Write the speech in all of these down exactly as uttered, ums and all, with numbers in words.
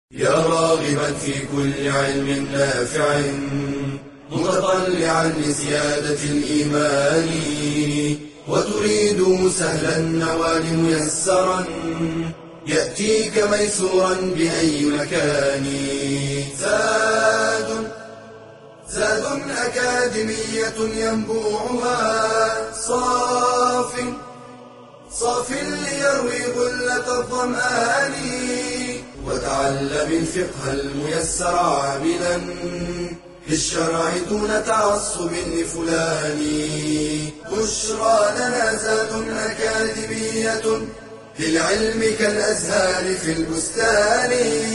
يا راغبا في كل علم نافع متطلعا لزيادة الإيمان وتريد سهلا النوال ميسرا يأتيك ميسورا بأي مكان. زاد زاد أكاديمية ينبوعها صاف صاف ليروي غلة الظمآن وتعلم الفقه الميسر عاملا بالشرع دون تعصب لفلان. بشرى لنا زاد أكاديمية للعلم كالأزهار في البستان.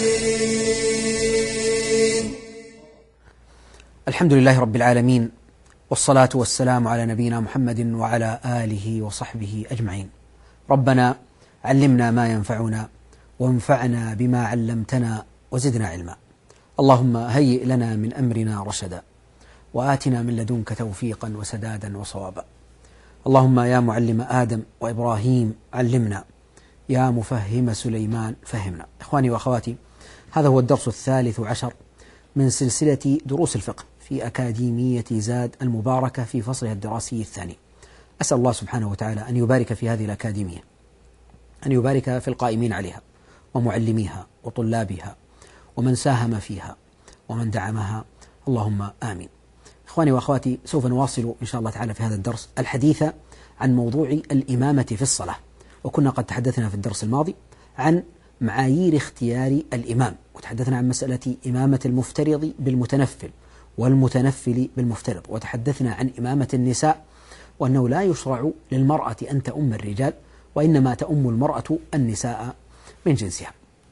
الحمد لله رب العالمين، والصلاة والسلام على نبينا محمد وعلى آله وصحبه أجمعين. ربنا علمنا ما ينفعنا وانفعنا بما علمتنا وزدنا علما. اللهم هيئ لنا من أمرنا رشدا وآتنا من لدنك توفيقا وسدادا وصوابا. اللهم يا معلم آدم وإبراهيم علمنا، يا مفهم سليمان فهمنا. إخواني وأخواتي، هذا هو الدرس الثالث عشر من سلسلة دروس الفقه في أكاديمية زاد المباركة في فصلها الدراسي الثاني. أسأل الله سبحانه وتعالى أن يبارك في هذه الأكاديمية، أن يبارك في القائمين عليها ومعلميها وطلابها ومن ساهم فيها ومن دعمها، اللهم آمين. إخواني وأخواتي، سوف نواصل إن شاء الله تعالى في هذا الدرس الحديث عن موضوع الإمامة في الصلاة. وكنا قد تحدثنا في الدرس الماضي عن معايير اختيار الإمام، وتحدثنا عن مسألة إمامة المفترض بالمتنفل والمتنفل بالمفترض، وتحدثنا عن إمامة النساء وأنه لا يشرع للمرأة أن تؤم الرجال، وإنما تؤم المرأة النساء من جنسها.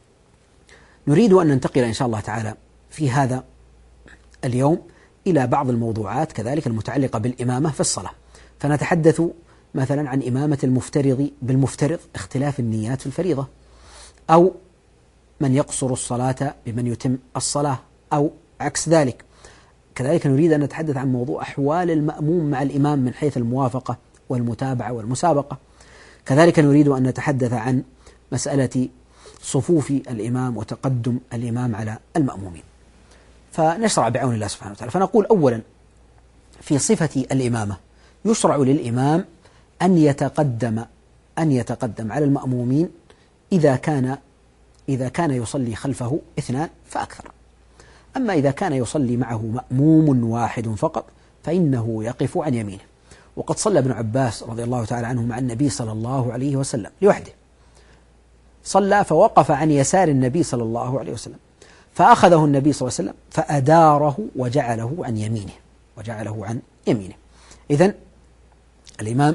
نريد أن ننتقل إن شاء الله تعالى في هذا اليوم إلى بعض الموضوعات كذلك المتعلقة بالإمامة في الصلاة. فنتحدث مثلا عن إمامة المفترض بالمفترض، اختلاف النيات في الفريضة، أو من يقصر الصلاة بمن يتم الصلاة، أو عكس ذلك. كذلك نريد أن نتحدث عن موضوع أحوال المأموم مع الإمام من حيث الموافقة والمتابعة والمسابقة. كذلك نريد أن نتحدث عن مسألة صفوف الإمام وتقدم الإمام على المأمومين. فنشرع بعون الله سبحانه وتعالى. فنقول أولا في صفة الإمامة: يشرع للإمام أن يتقدم أن يتقدم على المأمومين إذا كان إذا كان يصلي خلفه اثنان فأكثر. أما إذا كان يصلي معه مأموم واحد فقط فإنه يقف عن يمينه. وقد صلى ابن عباس رضي الله تعالى عنه مع النبي صلى الله عليه وسلم لوحده، صلى فوقف عن يسار النبي صلى الله عليه وسلم، فأخذه النبي صلى الله عليه وسلم فأداره وجعله عن يمينه وجعله عن يمينه. إذن الإمام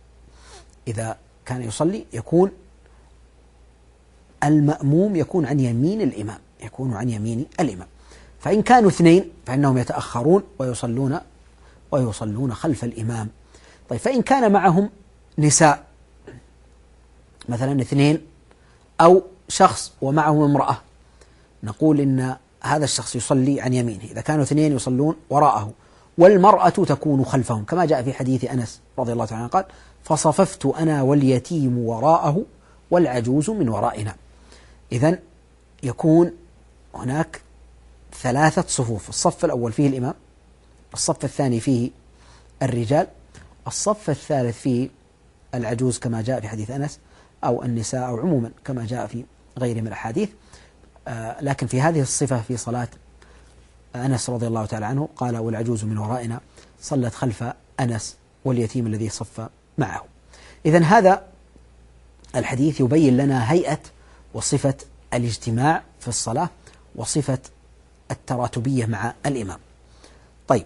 إذا كان يصلي يكون المأموم يكون عن يمين الإمام يكون عن يمين الإمام. فإن كانوا اثنين فإنهم يتأخرون ويصلون ويصلون خلف الإمام. طيب، فإن كان معهم نساء مثلا اثنين أو شخص ومعه امرأة، نقول إن هذا الشخص يصلي عن يمينه. إذا كانوا اثنين يصلون وراءه والمرأة تكون خلفهم، كما جاء في حديث أنس رضي الله تعالى عنه قال: فصففت أنا واليتيم وراءه والعجوز من ورائنا. إذن يكون هناك ثلاثة صفوف: الصف الأول فيه الإمام، الصف الثاني فيه الرجال، الصف الثالث فيه العجوز كما جاء في حديث أنس، أو النساء، أو عموما كما جاء في غير من الأحاديث. آه لكن في هذه الصفة في صلاة أنس رضي الله تعالى عنه قال: والعجوز من ورائنا، صلت خلف أنس واليتيم الذي صف معه. إذن هذا الحديث يبين لنا هيئة وصفة الاجتماع في الصلاة وصفة التراتبية مع الإمام. طيب،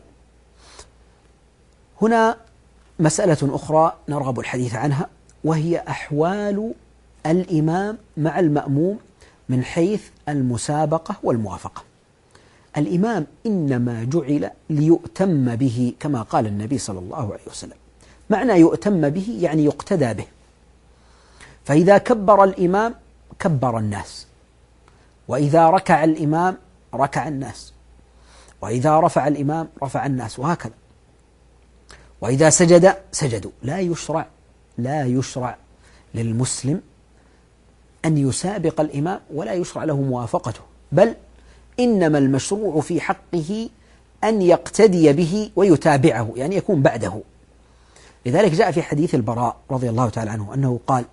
هنا مسألة أخرى نرغب الحديث عنها، وهي أحوال الإمام مع المأموم من حيث المسابقة والموافقة. الإمام إنما جعل ليؤتم به كما قال النبي صلى الله عليه وسلم. معنى يؤتم به يعني يقتدى به. فإذا كبر الإمام كبر الناس، وإذا ركع الإمام ركع الناس، وإذا رفع الإمام رفع الناس، وهكذا. وإذا سجد سجدوا. لا يشرع لا يشرع للمسلم أن يسابق الإمام، ولا يشرع له موافقته، بل إنما المشروع في حقه أن يقتدي به ويتابعه، يعني يكون بعده. لذلك جاء في حديث البراء رضي الله تعالى عنه أنه قال: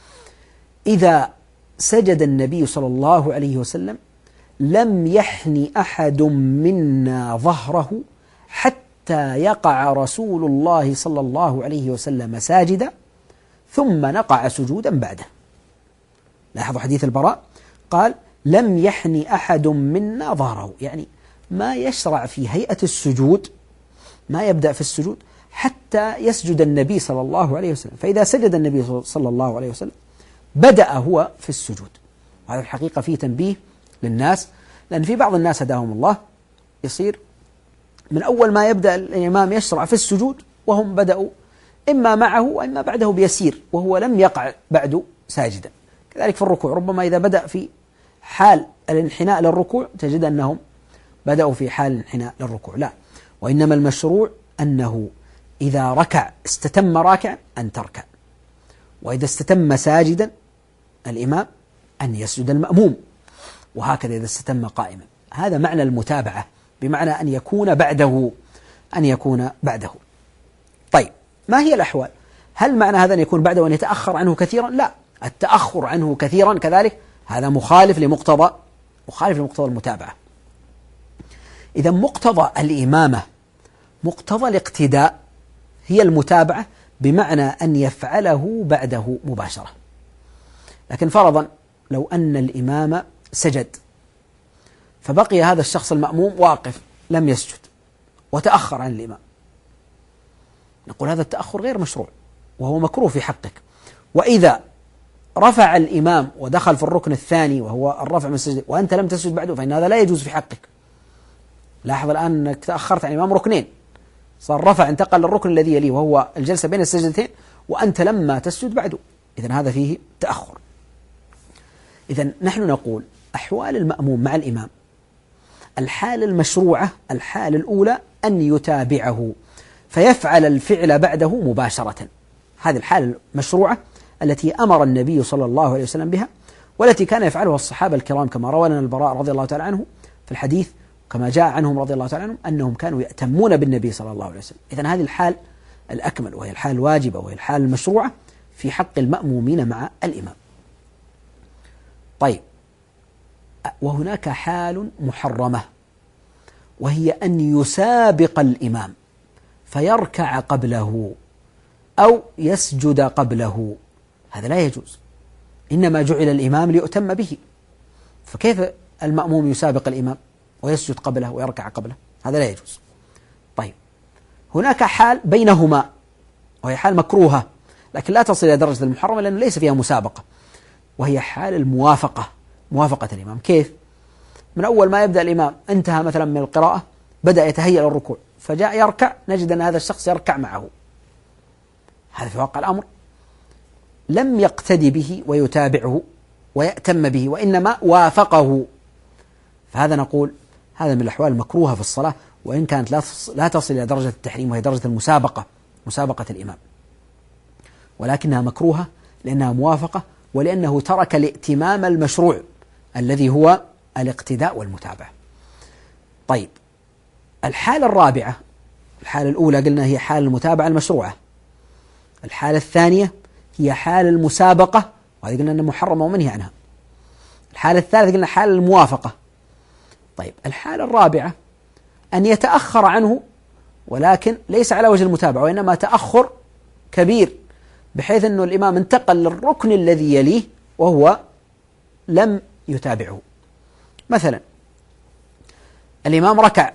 إذا سجد النبي صلى الله عليه وسلم لم يحن أحد منا ظهره حتى يقع رسول الله صلى الله عليه وسلم ساجدا ثم نقع سجودا بعده. لاحظوا حديث البراء، قال: لم يحن أحد منا ظهره، يعني ما يشرع في هيئة السجود، ما يبدأ في السجود حتى يسجد النبي صلى الله عليه وسلم. فإذا سجد النبي صلى الله عليه وسلم بدأ هو في السجود. وهذا الحقيقة فيه تنبيه للناس، لأن في بعض الناس هداهم الله يصير من أول ما يبدأ الإمام يشرع في السجود وهم بدأوا إما معه وإما بعده بيسير وهو لم يقع بعد ساجدا. كذلك في الركوع، ربما إذا بدأ في حال الانحناء للركوع تجد أنهم بدأوا في حال الانحناء للركوع، لا، وإنما المشروع أنه إذا ركع استتم راكعا أن تركع، وإذا استتم ساجدا الإمام أن يسجد المأموم، وهكذا إذا استتم قائما. هذا معنى المتابعة، بمعنى أن يكون بعده أن يكون بعده. طيب، ما هي الأحوال؟ هل معنى هذا أن يكون بعده وأن يتأخر عنه كثيرا؟ لا، التأخر عنه كثيرا كذلك هذا مخالف لمقتضى مخالف لمقتضى المتابعة. إذا مقتضى الإمامة، مقتضى الاقتداء هي المتابعة، بمعنى أن يفعله بعده مباشرة. لكن فرضا لو أن الإمام سجد فبقي هذا الشخص المأموم واقف لم يسجد وتأخر عن الإمام، نقول هذا التأخر غير مشروع وهو مكروه في حقك. وإذا رفع الإمام ودخل في الركن الثاني وهو الرفع من السجد وأنت لم تسجد بعده فإن هذا لا يجوز في حقك. لاحظ الآن أنك تأخرت عن الإمام ركنين، صار رفع انتقل للركن الذي يليه وهو الجلسة بين السجدتين وأنت لما تسجد بعده، إذن هذا فيه تأخر. إذن نحن نقول أحوال المأموم مع الإمام: الحالة المشروعة، الحالة الأولى أن يتابعه فيفعل الفعل بعده مباشرة، هذه الحالة المشروعة التي أمر النبي صلى الله عليه وسلم بها، والتي كان يفعلها الصحابة الكرام، كما روى لنا البراء رضي الله تعالى عنه في الحديث، كما جاء عنهم رضي الله تعالى عنهم أنهم كانوا يأتمون بالنبي صلى الله عليه وسلم. إذن هذه الحال الأكمل، وهي الحال الواجبة، وهي الحال المشروعة في حق المأمومين مع الإمام. طيب، وهناك حال محرمة، وهي أن يسابق الإمام فيركع قبله أو يسجد قبله، هذا لا يجوز، إنما جعل الإمام ليؤتم به، فكيف المأموم يسابق الإمام ويسجد قبله ويركع قبله؟ هذا لا يجوز. طيب، هناك حال بينهما وهي حال مكروهة لكن لا تصل إلى درجة المحرمة لأنه ليس فيها مسابقة، وهي حال الموافقة، موافقة الإمام. كيف؟ من أول ما يبدأ الإمام انتهى مثلا من القراءة بدأ يتهيأ للركوع فجاء يركع، نجد أن هذا الشخص يركع معه، هذا في واقع الأمر لم يقتدي به ويتابعه ويأتم به، وإنما وافقه، فهذا نقول هذا من الأحوال المكروهة في الصلاة، وإن كانت لا تصل إلى درجة التحريم وهي درجة المسابقة، مسابقة الإمام، ولكنها مكروهة لأنها موافقة ولأنه ترك الائتمام المشروع الذي هو الاقتداء والمتابعة. طيب، الحالة الرابعة، الحالة الأولى قلنا هي حال المتابعة المشروعة، الحالة الثانية هي حال المسابقة وهذه قلنا أنها محرمة ومنهي عنها، الحالة الثالثة قلنا حال الموافقة. طيب، الحالة الرابعة أن يتأخر عنه ولكن ليس على وجه المتابعة وإنما تأخر كبير بحيث أنه الإمام انتقل للركن الذي يليه وهو لم يتابعه. مثلا الإمام ركع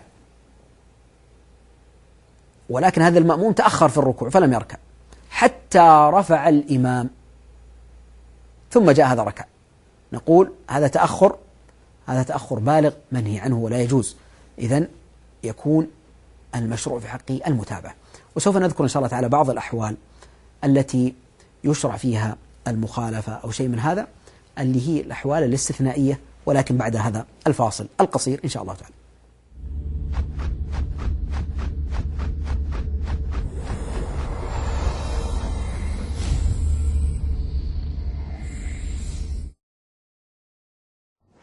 ولكن هذا المأموم تأخر في الركوع فلم يركع حتى رفع الإمام ثم جاء هذا ركع، نقول هذا تأخر هذا تأخر بالغ منهي عنه ولا يجوز. إذن يكون المشروع في حقه المتابعة. وسوف نذكر إن شاء الله تعالى بعض الأحوال التي يشرع فيها المخالفة أو شيء من هذا، اللي هي الأحوال الاستثنائية، ولكن بعد هذا الفاصل القصير إن شاء الله تعالى.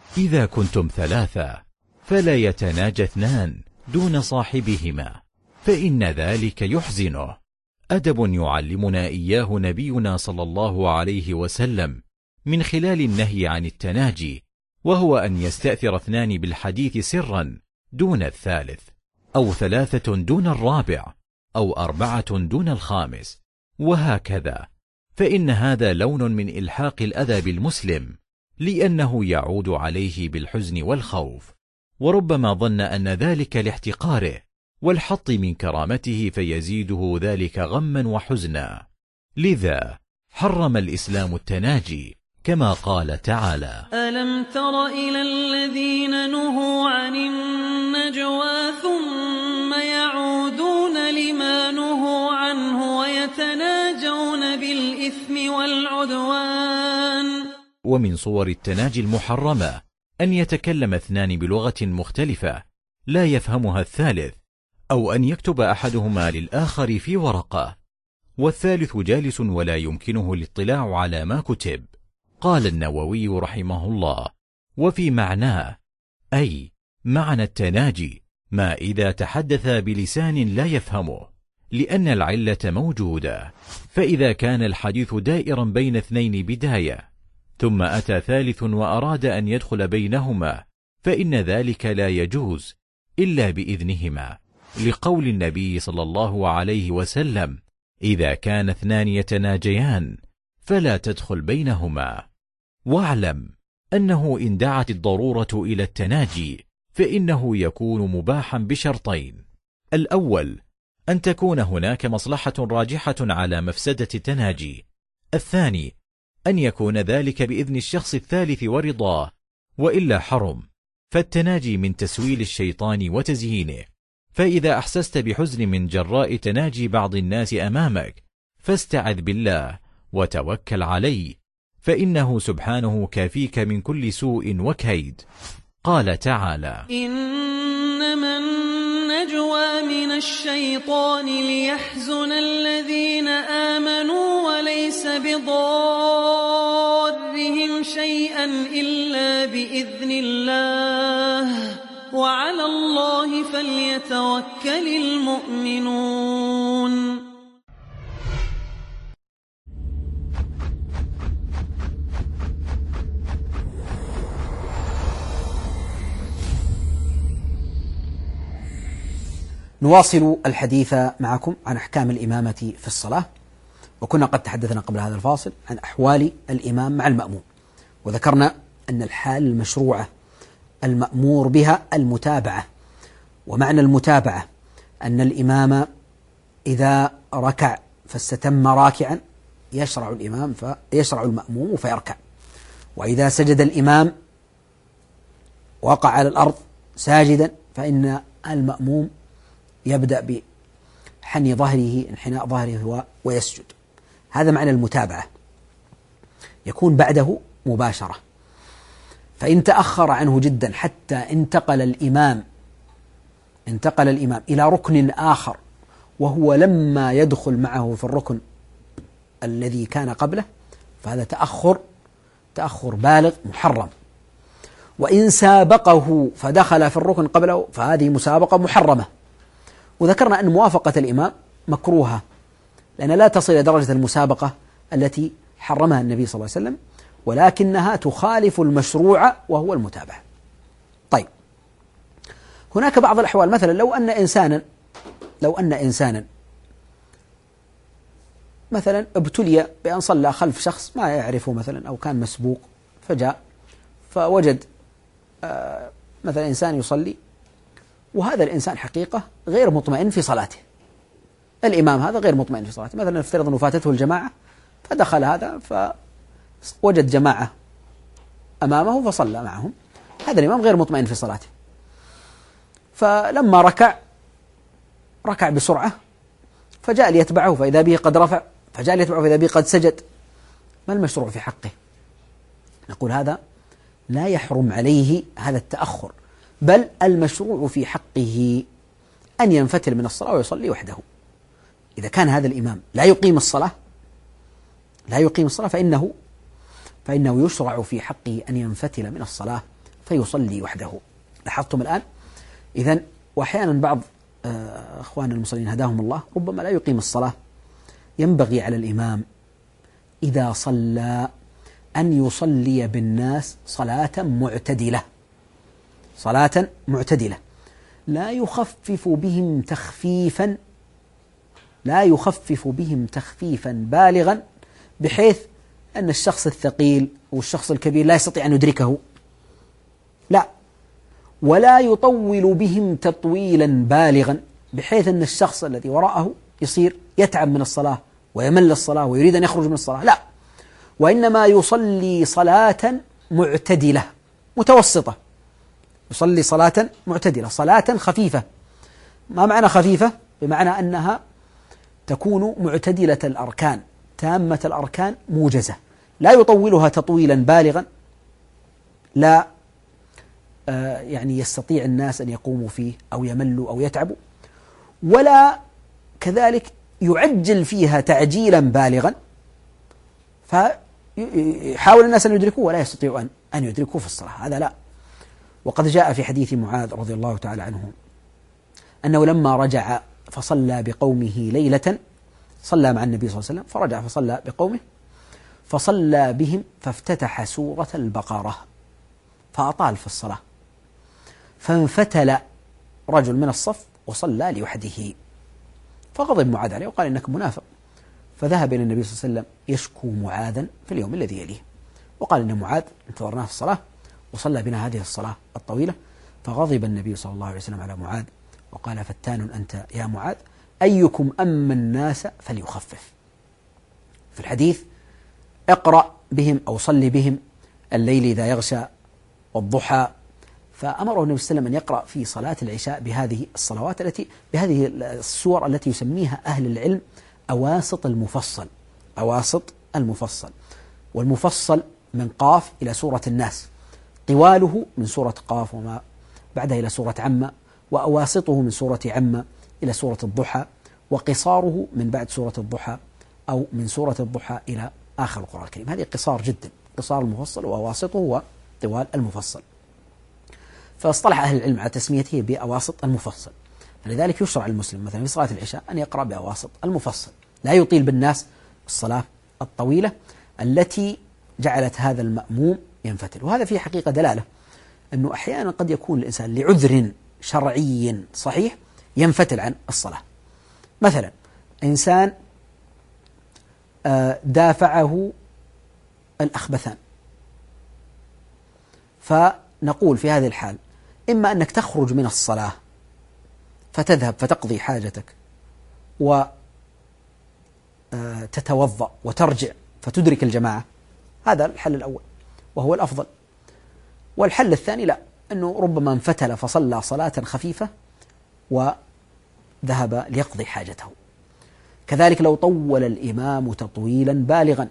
إذا كنتم ثلاثة فلا يتناجى اثنان دون صاحبهما، فإن ذلك يحزنه. أدب يعلمنا إياه نبينا صلى الله عليه وسلم من خلال النهي عن التناجي، وهو أن يستأثر اثنان بالحديث سرا دون الثالث، أو ثلاثة دون الرابع، أو أربعة دون الخامس، وهكذا، فإن هذا لون من إلحاق الأذى بالمسلم، لأنه يعود عليه بالحزن والخوف، وربما ظن أن ذلك لاحتقاره والحط من كرامته، فيزيده ذلك غما وحزنا. لذا حرم الإسلام التناجي، كما قال تعالى: ألم تر إلى الذين نهوا عن النجوى ثم يعودون لما نهوا عنه ويتناجون بالإثم والعدوان. ومن صور التناجي المحرمة أن يتكلم اثنان بلغة مختلفة لا يفهمها الثالث، أو أن يكتب أحدهما للآخر في ورقة والثالث جالس ولا يمكنه الاطلاع على ما كتب. قال النووي رحمه الله: وفي معناه، أي معنى التناجي ما إذا تحدث بلسان لا يفهمه، لأن العلة موجودة. فإذا كان الحديث دائرا بين اثنين بداية، ثم أتى ثالث وأراد أن يدخل بينهما، فإن ذلك لا يجوز إلا بإذنهما، لقول النبي صلى الله عليه وسلم: إذا كان اثنان يتناجيان فلا تدخل بينهما. واعلم أنه إن دعت الضرورة إلى التناجي فإنه يكون مباحا بشرطين: الأول أن تكون هناك مصلحة راجحة على مفسدة التناجي، الثاني أن يكون ذلك بإذن الشخص الثالث ورضاه، وإلا حرم، فالتناجي من تسويل الشيطان وتزيينه. فإذا أحسست بحزن من جراء تناجي بعض الناس أمامك فاستعذ بالله وتوكل عليه، فإنه سبحانه كافيك من كل سوء وكيد. قال تعالى: إنما النجوى من الشيطان ليحزن الذين آمنوا وليس بضارهم شيئا إلا بإذن الله وعلى الله فليتوكل المؤمنون. نواصل الحديث معكم عن أحكام الإمامة في الصلاة، وكنا قد تحدثنا قبل هذا الفاصل عن أحوال الإمام مع المأموم، وذكرنا أن الحال المشروعة المأمور بها المتابعة. ومعنى المتابعة أن الإمام إذا ركع فاستتم راكعا يشرع الإمام فيشرع المأموم فيركع، وإذا سجد الإمام وقع على الأرض ساجدا فإن المأموم يبدأ بحني ظهره انحناء ظهره ويسجد. هذا معنى المتابعة، يكون بعده مباشرة. فإن تأخر عنه جدا حتى انتقل الإمام انتقل الإمام إلى ركن آخر وهو لما يدخل معه في الركن الذي كان قبله، فهذا تأخر تأخر بالغ محرم. وإن سابقه فدخل في الركن قبله فهذه مسابقة محرمة. وذكرنا أن موافقة الإمام مكروهة، لأن لا تصل إلى درجة المسابقة التي حرمها النبي صلى الله عليه وسلم، ولكنها تخالف المشروع وهو المتابعة. طيب، هناك بعض الأحوال، مثلا لو أن إنسانا لو أن إنسانا مثلا ابتلي بأن صلى خلف شخص ما يعرفه مثلا، أو كان مسبوق، فجاء فوجد آه مثلا إنسان يصلي، وهذا الإنسان حقيقة غير مطمئن في صلاته. الإمام هذا غير مطمئن في صلاته، مثلا نفترض أنه فاتته الجماعة فدخل هذا فوجد جماعة أمامه فصلى معهم، هذا الإمام غير مطمئن في صلاته، فلما ركع ركع بسرعة فجاء ليتبعه فإذا به قد رفع، فجاء ليتبعه فإذا به قد سجد. ما المشروع في حقه؟ نقول هذا لا يحرم عليه هذا التأخر، بل المشروع في حقه أن ينفتل من الصلاة ويصلي وحده. إذا كان هذا الإمام لا يقيم الصلاة لا يقيم الصلاة فإنه فإنه يشرع في حقه أن ينفتل من الصلاة فيصلي وحده. لاحظتم الآن؟ إذن وأحيانا بعض أخوان المصلين هداهم الله ربما لا يقيم الصلاة، ينبغي على الإمام إذا صلى أن يصلي بالناس صلاة معتدلة، صلاة معتدلة لا يخفف بهم تخفيفا لا يخفف بهم تخفيفا بالغا بحيث أن الشخص الثقيل والشخص الكبير لا يستطيع أن يدركه، لا، ولا يطول بهم تطويلا بالغا بحيث أن الشخص الذي وراءه يصير يتعب من الصلاة ويمل الصلاة ويريد أن يخرج من الصلاة، لا، وإنما يصلي صلاة معتدلة متوسطة، يصلي صلاة معتدلة، صلاة خفيفة. ما معنى خفيفة؟ بمعنى أنها تكون معتدلة الأركان، تامة الأركان، موجزة، لا يطولها تطويلا بالغا لا آه يعني يستطيع الناس أن يقوموا فيه أو يملوا أو يتعبوا، ولا كذلك يعجل فيها تعجيلا بالغا فيحاول الناس أن يدركوه ولا يستطيعوا أن يدركوه في الصلاة، هذا لا. وقد جاء في حديث معاذ رضي الله تعالى عنه أنه لما رجع فصلى بقومه ليلة، صلى مع النبي صلى الله عليه وسلم فرجع فصلى بقومه فصلى بهم فافتتح سورة البقرة فأطال في الصلاة، فانفتل رجل من الصف وصلى لوحده، فغضب معاذ عليه وقال إنك منافق، فذهب إلى النبي صلى الله عليه وسلم يشكو معاذا في اليوم الذي يليه، وقال إن معاذ انتظرناه في الصلاة وصلى بنا هذه الصلاة الطويلة، فغضب النبي صلى الله عليه وسلم على معاذ وقال فتان أنت يا معاذ، أيكم أما الناس فليخفف. في الحديث اقرأ بهم أو صلي بهم الليل إذا يغشى والضحى، فأمره النبي صلى الله عليه وسلم أن يقرأ في صلاة العشاء بهذه الصلوات التي بهذه السور التي يسميها أهل العلم أواسط المفصل، أواسط المفصل، والمفصل من قاف إلى سورة الناس، طواله من سورة قاف وما بعدها إلى سورة عمة، وأواسطه من سورة عمة إلى سورة الضحى، وقصاره من بعد سورة الضحى أو من سورة الضحى إلى آخر القرآن الكريم. هذه قصار جدا، قصار المفصل وأواسطه وطوال المفصل، فاصطلح أهل العلم على تسميته بأواسط المفصل. فلذلك يشرع المسلم مثلا في صلاة العشاء أن يقرأ بأواسط المفصل، لا يطيل بالناس الصلاة الطويلة التي جعلت هذا المأموم ينفتل. وهذا فيه حقيقة دلالة أنه أحيانا قد يكون الإنسان لعذر شرعي صحيح ينفتل عن الصلاة. مثلا إنسان دافعه الأخبثان، فنقول في هذه الحال إما أنك تخرج من الصلاة فتذهب فتقضي حاجتك وتتوضأ وترجع فتدرك الجماعة، هذا الحل الأول وهو الأفضل. والحل الثاني لا، أنه ربما انفتل فصلى صلاة خفيفة وذهب ليقضي حاجته. كذلك لو طول الإمام تطويلا بالغا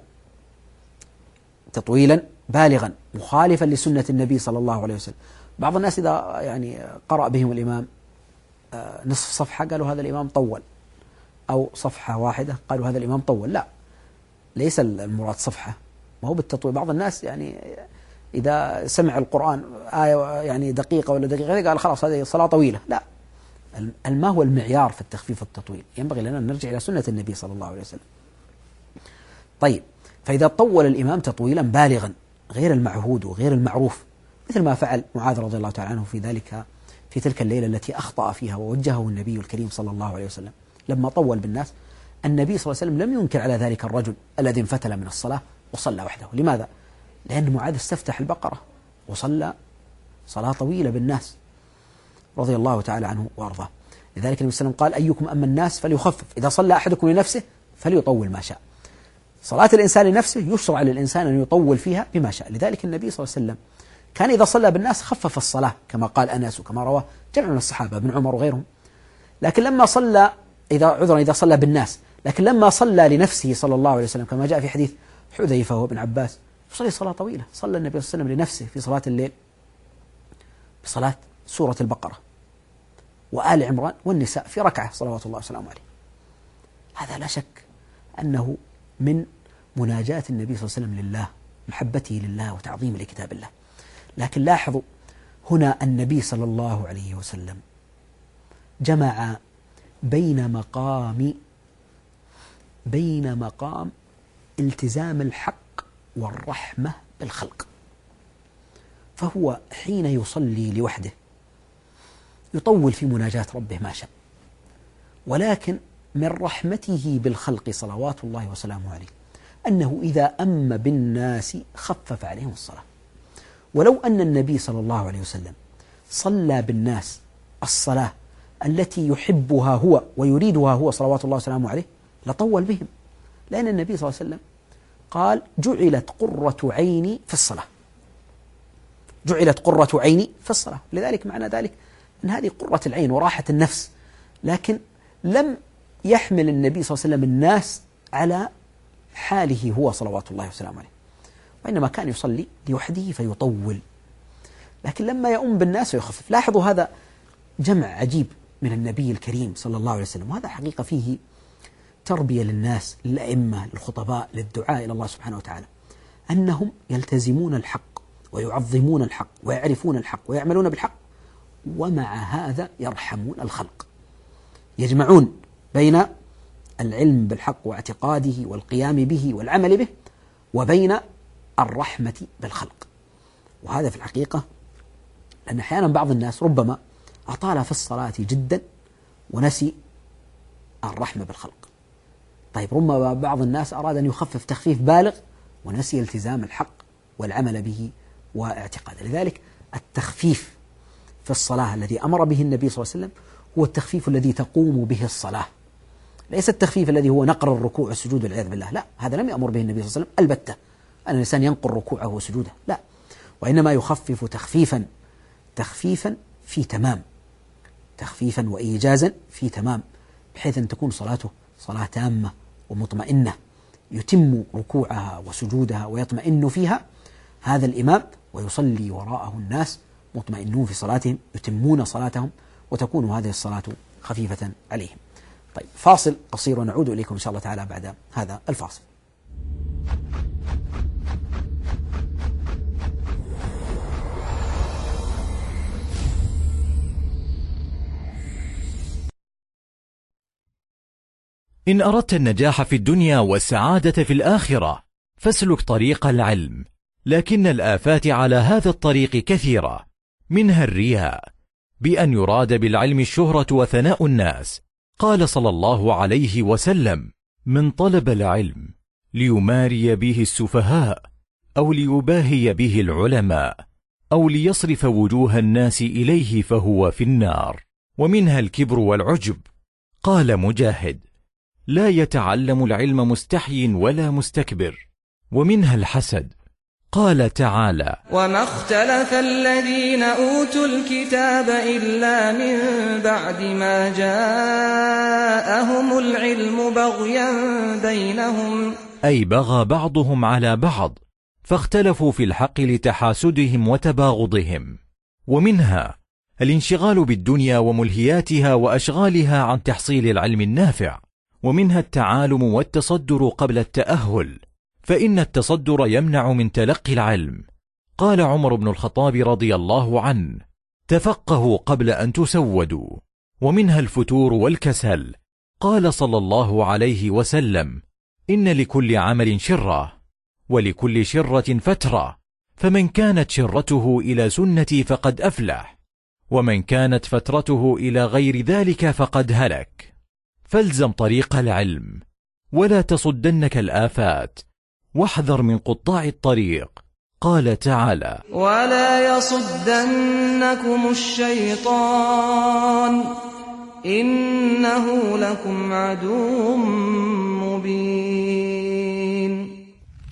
تطويلا بالغا مخالفا لسنة النبي صلى الله عليه وسلم. بعض الناس إذا يعني قرأ بهم الإمام نصف صفحة قالوا هذا الإمام طول، أو صفحة واحدة قالوا هذا الإمام طول. لا، ليس المراد صفحة، ما هو بالتطويل. بعض الناس يعني إذا سمع القرآن آية يعني دقيقة ولا دقيقة قال خلاص هذه صلاة طويلة. لا، ما هو المعيار في التخفيف والتطويل؟ ينبغي لنا أن نرجع إلى سنة النبي صلى الله عليه وسلم. طيب، فإذا طول الإمام تطويلا بالغا غير المعهود وغير المعروف، مثل ما فعل معاذ رضي الله تعالى عنه في ذلك في تلك الليلة التي أخطأ فيها ووجهه النبي الكريم صلى الله عليه وسلم لما طول بالناس، النبي صلى الله عليه وسلم لم ينكر على ذلك الرجل الذي انفتل من الصلاة وصلى وحده. لماذا؟ لأن معاذ استفتح البقرة وصلى صلاة طويلة بالناس رضي الله تعالى عنه وأرضاه. لذلك النبي صلى الله عليه وسلم قال أيكم أما الناس فليخفف، إذا صلى أحدكم لنفسه فليطول ما شاء. صلاة الإنسان لنفسه يشرع للإنسان أن يطول فيها بما شاء. لذلك النبي صلى الله عليه وسلم كان إذا صلى بالناس خفف الصلاة كما قال أنس وكما رواه جمع من الصحابة ابن عمر وغيرهم. لكن لما صلى إذا عذرا إذا صلى بالناس، لكن لما صلى لنفسه صلى الله عليه وسلم كما جاء في حديث حذيفة وابن عباس يصلي صلاة طويلة. صلى النبي صلى الله عليه وسلم لنفسه في صلاة الليل بصلاة سورة البقرة وآل عمران والنساء في ركعة صلوات الله وسلامه عليه. هذا لا شك أنه من مناجاة النبي صلى الله عليه وسلم لله، محبته لله وتعظيم لكتاب الله. لكن لاحظوا هنا النبي صلى الله عليه وسلم جمع بين مقام بين مقام التزام الحق والرحمة بالخلق. فهو حين يصلي لوحده يطول في مناجاة ربه ما شاء، ولكن من رحمته بالخلق صلوات الله وسلامه عليه أنه إذا أم بالناس خفف عليهم الصلاة. ولو أن النبي صلى الله عليه وسلم صلى بالناس الصلاة التي يحبها هو ويريدها هو صلوات الله وسلامه عليه لطول بهم، لأن النبي صلى الله عليه وسلم قال: جعلت قرة عيني في الصلاة، جعلت قرة عيني في الصلاة. لذلك معنى ذلك أن هذه قرة العين وراحة النفس، لكن لم يحمل النبي صلى الله عليه وسلم الناس على حاله هو صلوات الله وسلامه عليه، وإنما كان يصلي لوحده فيطول، لكن لما يؤم بالناس يخفف. لاحظوا هذا جمع عجيب من النبي الكريم صلى الله عليه وسلم، وهذا حقيقة فيه تربية للناس، للأئمة، للخطباء، للدعاء إلى الله سبحانه وتعالى، أنهم يلتزمون الحق ويعظمون الحق ويعرفون الحق ويعملون بالحق، ومع هذا يرحمون الخلق، يجمعون بين العلم بالحق واعتقاده والقيام به والعمل به وبين الرحمة بالخلق. وهذا في الحقيقة لأن أحيانا بعض الناس ربما أطال في الصلاة جدا ونسي الرحمة بالخلق. طيب ربما بعض الناس أراد أن يخفف تخفيف بالغ ونسي التزام الحق والعمل به واعتقاده. لذلك التخفيف في الصلاة الذي أمر به النبي صلى الله عليه وسلم هو التخفيف الذي تقوم به الصلاة، ليس التخفيف الذي هو نقر الركوع والسجود والعياذ بالله، لا، هذا لم يأمر به النبي صلى الله عليه وسلم البتة، أن الإنسان ينقر ركوعه وسجوده، لا، وإنما يخفف تخفيفا تخفيفا في تمام، تخفيفا وإيجازا في تمام، بحيث أن تكون صلاته صلاة تامة ومطمئنة يتم ركوعها وسجودها ويطمئن فيها هذا الإمام، ويصلي وراءه الناس مطمئنون في صلاتهم يتمون صلاتهم، وتكون هذه الصلاة خفيفة عليهم. طيب فاصل قصير ونعود إليكم إن شاء الله تعالى بعد هذا الفاصل. إن أردت النجاح في الدنيا والسعادة في الآخرة فاسلك طريق العلم، لكن الآفات على هذا الطريق كثيرة، منها الرياء، بأن يراد بالعلم الشهرة وثناء الناس. قال صلى الله عليه وسلم: من طلب العلم ليماري به السفهاء أو ليباهي به العلماء أو ليصرف وجوه الناس إليه فهو في النار. ومنها الكبر والعجب. قال مجاهد: لا يتعلم العلم مستحي ولا مستكبر. ومنها الحسد. قال تعالى: وما اختلف الذين أوتوا الكتاب إلا من بعد ما جاءهم العلم بغيا بينهم، أي بغى بعضهم على بعض فاختلفوا في الحق لتحاسدهم وتباغضهم. ومنها الانشغال بالدنيا وملهياتها وأشغالها عن تحصيل العلم النافع. ومنها التعالم والتصدر قبل التأهل، فإن التصدر يمنع من تلقي العلم. قال عمر بن الخطاب رضي الله عنه: تفقهوا قبل أن تسودوا. ومنها الفتور والكسل. قال صلى الله عليه وسلم: إن لكل عمل شرة ولكل شرة فترة، فمن كانت شرته إلى سنتي فقد أفلح، ومن كانت فترته إلى غير ذلك فقد هلك. فالزم طريق العلم ولا تصدنك الآفات، واحذر من قطاع الطريق. قال تعالى: ولا يصدنكم الشيطان إنه لكم عدو مبين.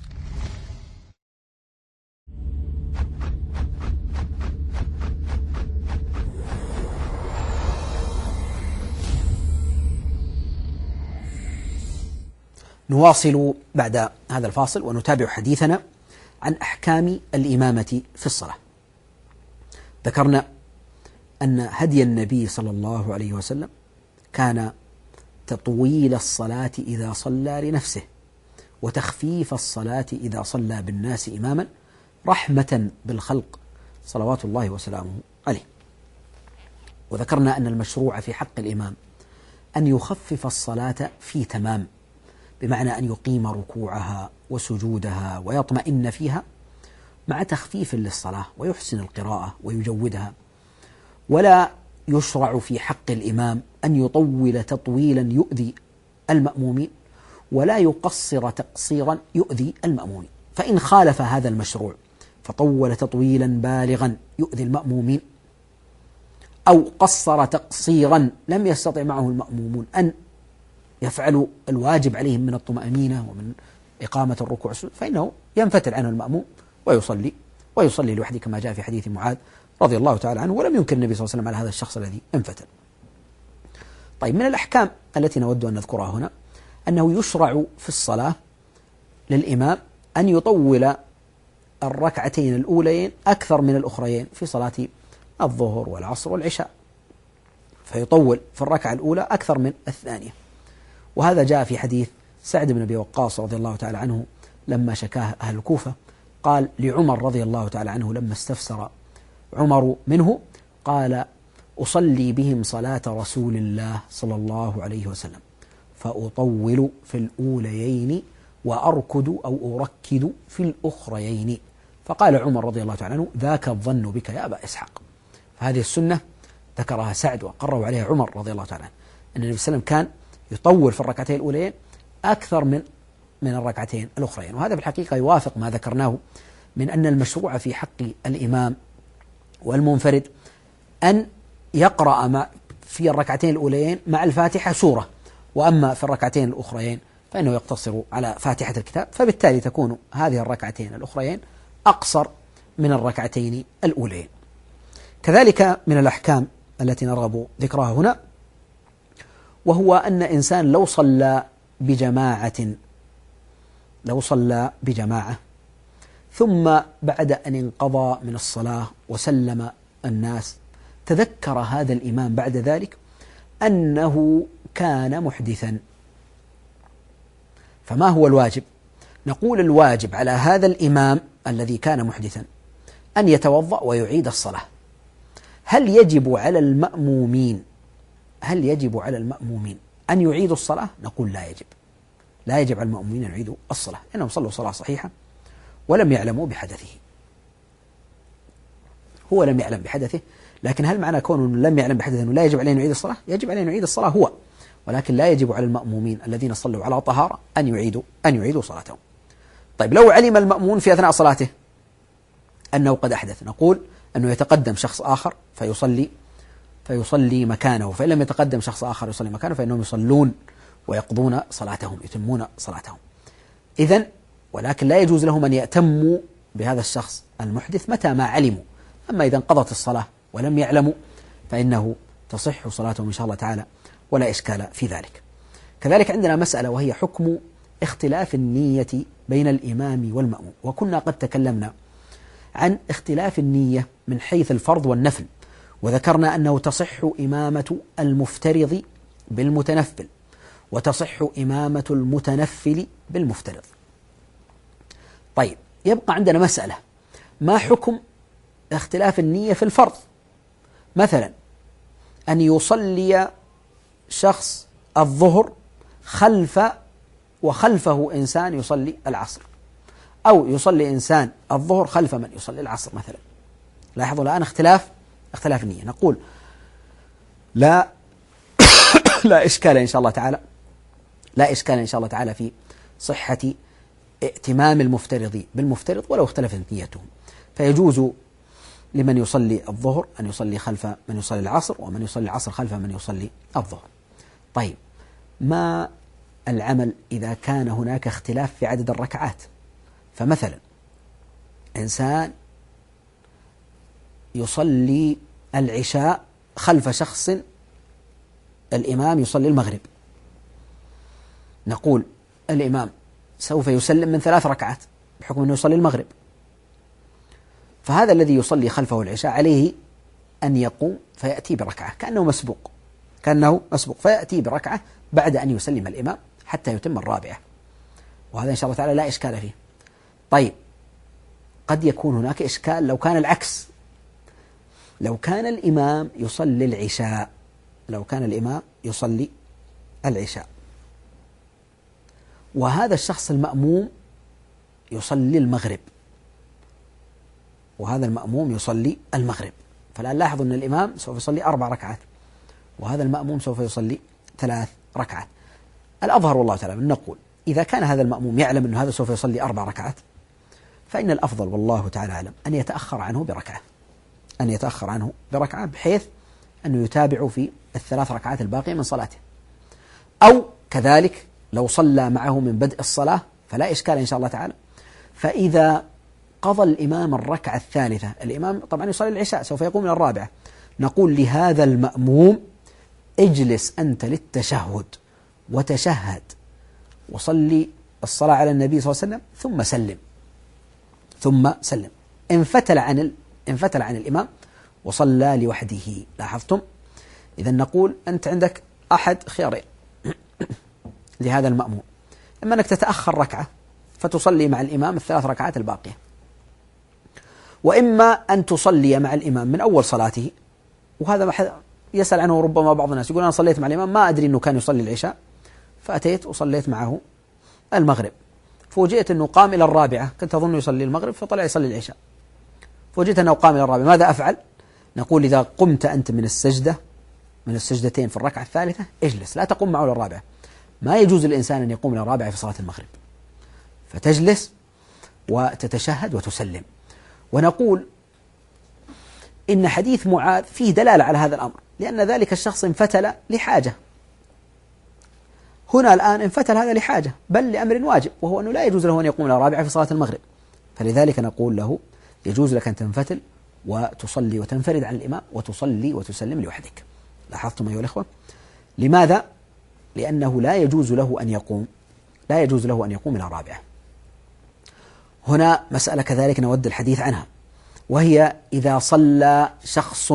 نواصل بعد هذا الفاصل ونتابع حديثنا عن أحكام الإمامة في الصلاة. ذكرنا أن هدي النبي صلى الله عليه وسلم كان تطويل الصلاة إذا صلى لنفسه، وتخفيف الصلاة إذا صلى بالناس إماما، رحمة بالخلق صلوات الله وسلامه عليه. وذكرنا أن المشروع في حق الإمام أن يخفف الصلاة في تمام، بمعنى أن يقيم ركوعها وسجودها ويطمئن فيها مع تخفيف للصلاة، ويحسن القراءة ويجودها. ولا يشرع في حق الإمام أن يطول تطويلا يؤذي المأمومين، ولا يقصر تقصيرا يؤذي المأمومين. فإن خالف هذا المشروع فطول تطويلا بالغا يؤذي المأمومين، أو قصر تقصيرا لم يستطع معه المأمومون أن يفعلوا الواجب عليهم من الطمأنينة ومن إقامة الركوع، فإنه ينفتل عنه المأموم ويصلي ويصلي لوحده، كما جاء في حديث معاذ رضي الله تعالى عنه، ولم ينكر النبي صلى الله عليه وسلم على هذا الشخص الذي انفتل. طيب، من الأحكام التي نود أن نذكرها هنا أنه يشرع في الصلاة للإمام أن يطول الركعتين الأولين أكثر من الأخريين في صلاة الظهر والعصر والعشاء، فيطول في الركعة الأولى أكثر من الثانية. وهذا جاء في حديث سعد بن أبي وقاص رضي الله تعالى عنه لما شكاه أهل الكوفة، قال لعمر رضي الله تعالى عنه لما استفسر عمر منه، قال: أصلي بهم صلاة رسول الله صلى الله عليه وسلم فأطول في الأوليين وأركد أو أركد في الأخريين. فقال عمر رضي الله تعالى عنه: ذاك الظن بك يا أبا إسحاق. فهذه السنة ذكرها سعد وقروا عليها عمر رضي الله تعالى عنه، أن النبي صلى الله عليه وسلم كان يطول في الركعتين الأوليين أكثر من من الركعتين الأخرين. وهذا في الحقيقة يوافق ما ذكرناه من أن المشروع في حق الإمام والمنفرد أن يقرأ ما في الركعتين الأوليين مع الفاتحة سورة، وأما في الركعتين الأخرين فإنه يقتصر على فاتحة الكتاب، فبالتالي تكون هذه الركعتين الأخرين أقصر من الركعتين الأولين. كذلك من الأحكام التي نرغب ذكرها هنا، وهو أن إنسان لو صلى بجماعة لو صلى بجماعة ثم بعد أن انقضى من الصلاة وسلم الناس تذكر هذا الإمام بعد ذلك أنه كان محدثا، فما هو الواجب؟ نقول الواجب على هذا الإمام الذي كان محدثا أن يتوضأ ويعيد الصلاة. هل يجب على المأمومين هل يجب على المأمومين أن يعيدوا الصلاة؟ نقول لا يجب لا يجب على المأمومين أن يعيدوا الصلاة، لأنهم صلوا صلاة صحيحة ولم يعلموا بحدثه. هو لم يعلم بحدثه، لكن هل معنى كونه لم يعلم بحدثه أنه لا يجب عليه أن يعيد الصلاة؟ يجب عليه أن يعيد الصلاة هو، ولكن لا يجب على المأمومين الذين صلوا على طهارة أن يعيدوا أن يعيدوا صلاتهم. طيب، لو علم المأمون في أثناء صلاته أنه قد أحدث، نقول أنه يتقدم شخص آخر فيصلي فيصلي مكانه، فإن لم يتقدم شخص آخر يصلي مكانه فإنهم يصلون ويقضون صلاتهم يتمون صلاتهم. إذن ولكن لا يجوز لهم أن يأتموا بهذا الشخص المحدث متى ما علموا. أما إذا انقضت الصلاة ولم يعلموا فإنه تصح صلاتهم إن شاء الله تعالى ولا إشكال في ذلك. كذلك عندنا مسألة وهي حكم اختلاف النية بين الإمام والمأموم، وكنا قد تكلمنا عن اختلاف النية من حيث الفرض والنفل، وذكرنا أنه تصح إمامة المفترض بالمتنفل وتصح إمامة المتنفل بالمفترض. طيب، يبقى عندنا مسألة: ما حكم اختلاف النية في الفرض؟ مثلا أن يصلي شخص الظهر خلف وخلفه إنسان يصلي العصر، أو يصلي إنسان الظهر خلف من يصلي العصر مثلا. لاحظوا الآن اختلاف اختلاف النية. نقول لا لا إشكال إن شاء الله تعالى لا إشكال إن شاء الله تعالى في صحة ائتمام المفترض بالمفترض ولو اختلفت نيتهم، فيجوز لمن يصلي الظهر أن يصلي خلف من يصلي العصر، ومن يصلي العصر خلف من يصلي الظهر. طيب، ما العمل إذا كان هناك اختلاف في عدد الركعات؟ فمثلا إنسان يصلي العشاء خلف شخص الإمام يصلي المغرب، نقول الإمام سوف يسلم من ثلاث ركعات بحكم أنه يصلي المغرب، فهذا الذي يصلي خلفه العشاء عليه أن يقوم فيأتي بركعة كأنه مسبوق كأنه مسبوق فيأتي بركعة بعد أن يسلم الإمام حتى يتم الرابعة، وهذا إن شاء الله تعالى لا إشكال فيه. طيب، قد يكون هناك إشكال لو كان العكس، لو كان الإمام يصلي العشاء لو كان الإمام يصلي العشاء وهذا الشخص المأموم يصلي المغرب وهذا المأموم يصلي المغرب، فالآن لاحظوا أن الإمام سوف يصلي أربع ركعات وهذا المأموم سوف يصلي ثلاث ركعات. الأظهر والله تعالى أن نقول إذا كان هذا المأموم يعلم أن هذا سوف يصلي أربع ركعات فإن الأفضل والله تعالى أعلم أن يتأخر عنه بركعة أن يتأخر عنه بركعة بحيث أنه يتابع في الثلاث ركعات الباقية من صلاته، أو كذلك لو صلى معه من بدء الصلاة فلا إشكال إن شاء الله تعالى. فإذا قضى الإمام الركعة الثالثة، الإمام طبعا يصلي العشاء سوف يقوم من الرابعة، نقول لهذا المأموم اجلس أنت للتشهد وتشهد وصلي الصلاة على النبي صلى الله عليه وسلم ثم سلم ثم سلم انفتل عن ال... انفتل عن الإمام وصلى لوحده. لاحظتم؟ إذا نقول أنت عندك أحد خيارين لهذا المأموم، إما أنك تتأخر ركعة فتصلي مع الإمام الثلاث ركعات الباقية، وإما أن تصلي مع الإمام من أول صلاته. وهذا يسأل عنه ربما بعض الناس يقول أنا صليت مع الإمام ما أدري أنه كان يصلي العشاء فأتيت وصليت معه المغرب، فوجئت أنه قام إلى الرابعة، كنت أظن يصلي المغرب فطلع يصلي العشاء، فوجئت أنه قام إلى الرابعة، ماذا أفعل؟ نقول إذا قمت أنت من السجدة من السجدتين في الركعة الثالثة اجلس، لا تقوم معه للرابعة. ما يجوز للإنسان أن يقوم إلى الرابعة في صلاة المغرب، فتجلس وتتشهد وتسلم. ونقول إن حديث معاذ فيه دلالة على هذا الأمر، لأن ذلك الشخص انفتل لحاجة، هنا الآن انفتل هذا لحاجة بل لأمر واجب، وهو أنه لا يجوز له أن يقوم إلى الرابعة في صلاة المغرب، فلذلك نقول له يجوز لك أن تنفتل وتصلي وتنفرد عن الإمام وتصلي وتسلم لوحدك. لاحظتم أيها الأخوة؟ لماذا؟ لأنه لا يجوز له أن يقوم لا يجوز له أن يقوم إلى الرابعة. هنا مسألة كذلك نود الحديث عنها، وهي إذا صلى شخص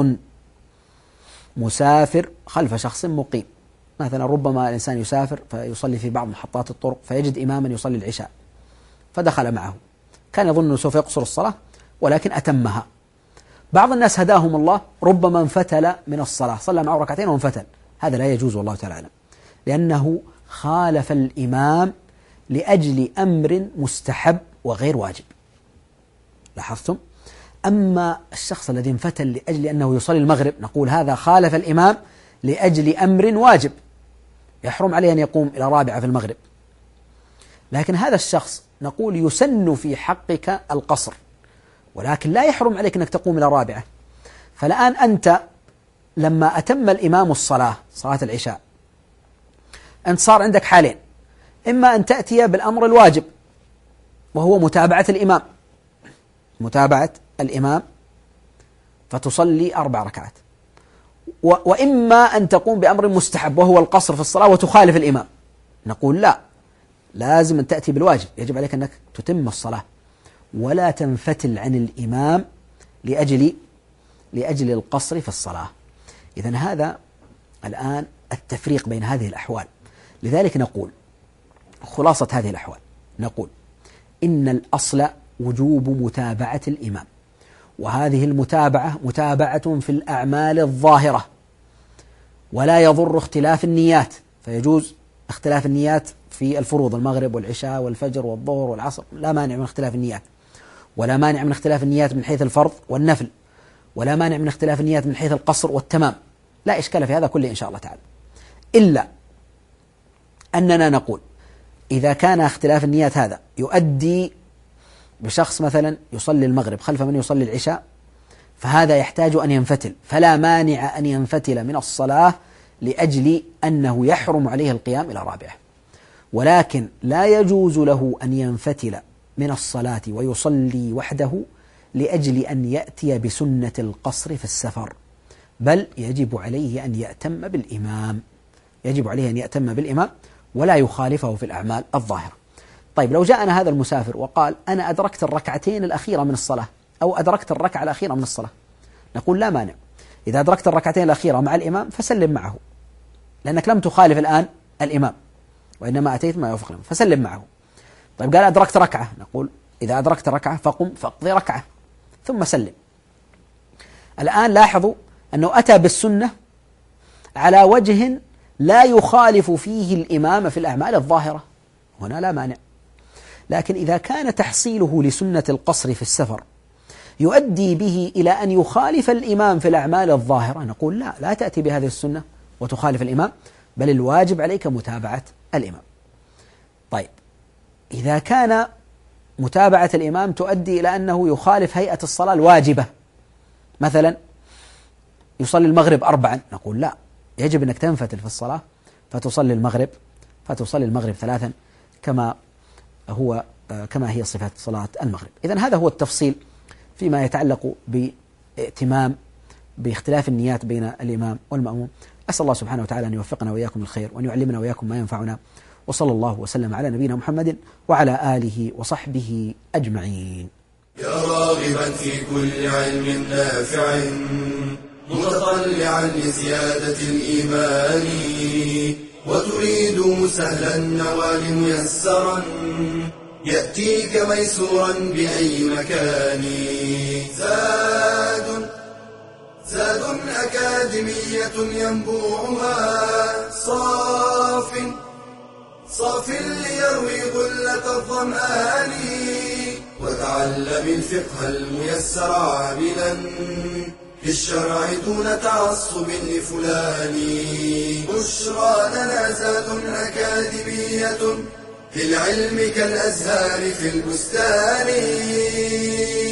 مسافر خلف شخص مقيم، مثلا ربما الإنسان يسافر فيصلي في بعض محطات الطرق فيجد إماما يصلي العشاء فدخل معه، كان يظن أنه سوف يقصر الصلاة ولكن أتمها. بعض الناس هداهم الله ربما انفتل من الصلاة، صلى معه ركعتين وانفتل، هذا لا يجوز والله تعالى أعلم، لأنه خالف الإمام لأجل أمر مستحب وغير واجب. لاحظتم؟ أما الشخص الذي انفتل لأجل أنه يصلي المغرب نقول هذا خالف الإمام لأجل أمر واجب يحرم عليه أن يقوم إلى رابعة في المغرب، لكن هذا الشخص نقول يسن في حقك القصر، ولكن لا يحرم عليك أنك تقوم إلى رابعة. فالآن أنت لما أتم الإمام الصلاة صلاة العشاء أنت صار عندك حالين، إما أن تأتي بالأمر الواجب وهو متابعة الإمام متابعة الإمام فتصلي أربع ركعات، وإما أن تقوم بأمر مستحب وهو القصر في الصلاة وتخالف الإمام. نقول لا، لازم أن تأتي بالواجب، يجب عليك أنك تتم الصلاة ولا تنفتل عن الإمام لأجل لأجل القصر في الصلاة. إذن هذا الآن التفريق بين هذه الأحوال. لذلك نقول خلاصة هذه الأحوال، نقول إن الأصل وجوب متابعة الإمام، وهذه المتابعة متابعة في الأعمال الظاهرة، ولا يضر اختلاف النيات، فيجوز اختلاف النيات في الفروض المغرب والعشاء والفجر والظهر والعصر، لا مانع من اختلاف النيات، ولا مانع من اختلاف النيات من حيث الفرض والنفل، ولا مانع من اختلاف النيات من حيث القصر والتمام، لا إشكال في هذا كله إن شاء الله تعالى، إلا أننا نقول إذا كان اختلاف النيات هذا يؤدي بشخص مثلا يصلي المغرب خلف من يصلي العشاء، فهذا يحتاج أن ينفتل، فلا مانع أن ينفتل من الصلاة لأجل أنه يحرم عليه القيام إلى رابعة، ولكن لا يجوز له أن ينفتل من الصلاة ويصلي وحده لأجل أن يأتي بسنة القصر في السفر، بل يجب عليه أن يأتم بالإمام يجب عليه أن يأتم بالإمام ولا يخالفه في الأعمال الظاهرة. طيب لو جاءنا هذا المسافر وقال أنا أدركت الركعتين الأخيرة من الصلاة أو أدركت الركعة الأخيرة من الصلاة، نقول لا مانع، إذا أدركت الركعتين الأخيرة مع الإمام فسلم معه، لأنك لم تخالف الآن الإمام وإنما أتيت ما يوافق الإمام فسلم معه. طيب قال أدركت ركعة، نقول إذا أدركت ركعة فقم فاقضي ركعة ثم سلم. الآن لاحظوا أنه أتى بالسنة على وجه لا يخالف فيه الإمام في الأعمال الظاهرة، هنا لا مانع. لكن إذا كان تحصيله لسنة القصر في السفر يؤدي به إلى أن يخالف الإمام في الأعمال الظاهرة، نقول لا، لا تأتي بهذه السنة وتخالف الإمام، بل الواجب عليك متابعة الإمام. طيب، إذا كان متابعة الإمام تؤدي إلى أنه يخالف هيئة الصلاة الواجبة، مثلا يصلي المغرب أربعا، نقول لا، يجب أنك تنفتل في الصلاة فتصلي المغرب فتصلي المغرب ثلاثا كما هو كما هي صفة صلاة المغرب. إذن هذا هو التفصيل فيما يتعلق بائتمام باختلاف النيات بين الإمام والمأموم. أسأل الله سبحانه وتعالى أن يوفقنا وإياكم الخير وأن يعلمنا وإياكم ما ينفعنا، وصلى الله وسلم على نبينا محمد وعلى آله وصحبه أجمعين. يا راغبا في كل علم نافع متطلعا لزيادة الإيمان، وتريد سهلا النوال ميسرا يأتيك ميسورا بأي مكان. زاد زاد أكاديمية ينبوعها صاف صاف ليروي غلة الظمآن، وتعلم الفقه الميسر عاملا بالشرع دون تعصب لفلان. بشرى لنا زاد أكاديمية للعلم كالأزهار في البستان.